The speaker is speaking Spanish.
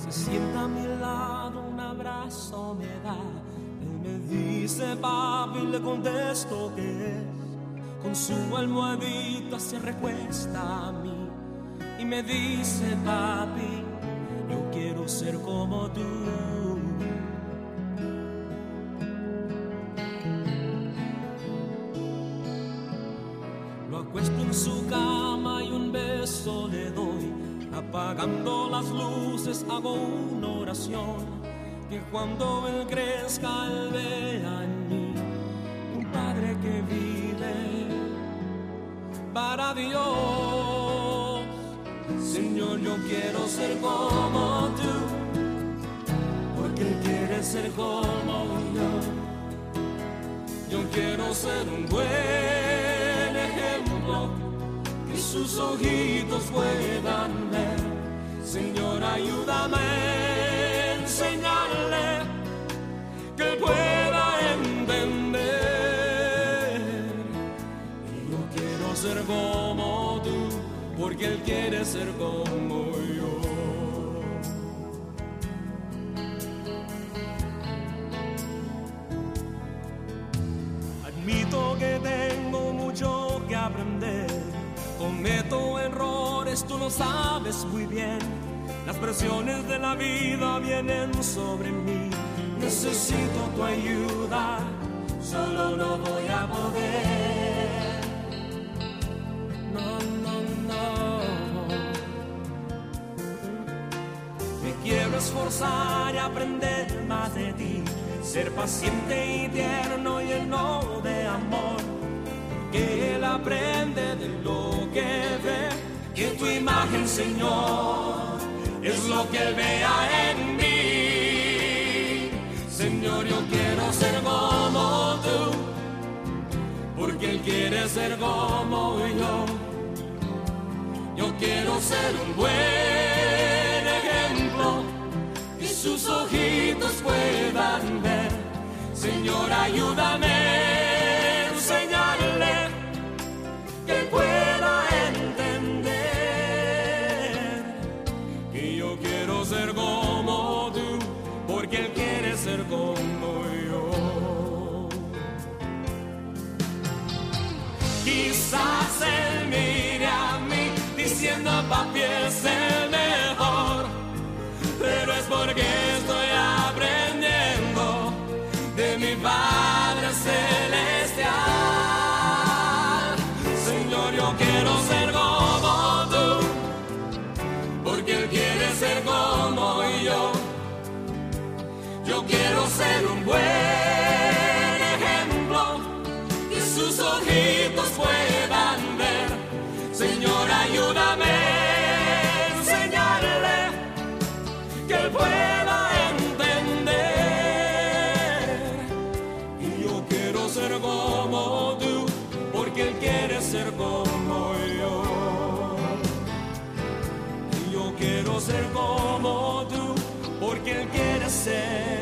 Se sienta a mi lado, un abrazo me da. Él me dice papi, le contesto que es. Con su almohadita se recuesta a mí y me dice papi, yo quiero ser como tú. Lo acuesto en su cama y un beso le doy. Apagando las luces hago una oración, que cuando él crezca él vea en mí un padre que vive para Dios. Señor, yo quiero ser como tú, porque él quiere ser como yo. Yo quiero ser un buen ejemplo, que sus ojitos puedan ver. Señor, ayúdame a enseñarle, que él pueda entender. Y yo quiero ser como tú, porque él quiere ser como yo. Admito que tengo mucho que aprender. Cometo errores, tú lo sabes muy bien. Las presiones de la vida vienen sobre mí. Necesito tu ayuda, solo no voy a poder. No, no, no. Me quiero esforzar y aprender más de ti. Ser paciente y tierno, lleno de amor. Que él aprende de lo que ve, que tu imagen, Señor, es lo que él vea en mí. Señor, yo quiero ser como tú, porque él quiere ser como yo. Yo quiero ser un buen ejemplo, que sus ojitos puedan ver. Señor, ayúdame a enseñarle, que él pueda entender. Que yo quiero ser como tú, porque él quiere ser como yo. Quizás él mire a mí diciendo papi es el mejor, pero es porque estoy aprendiendo de mi Padre Celestial. Señor, yo quiero ser como tú, porque él quiere ser como yo. Yo quiero ser un buen ejemplo, que sus ojitos puedan ver. Señor, ayúdame a enseñarle, que él pueda entender. Y yo quiero ser como tú, porque él quiere ser como yo. Y yo quiero ser como tú, porque él quiere ser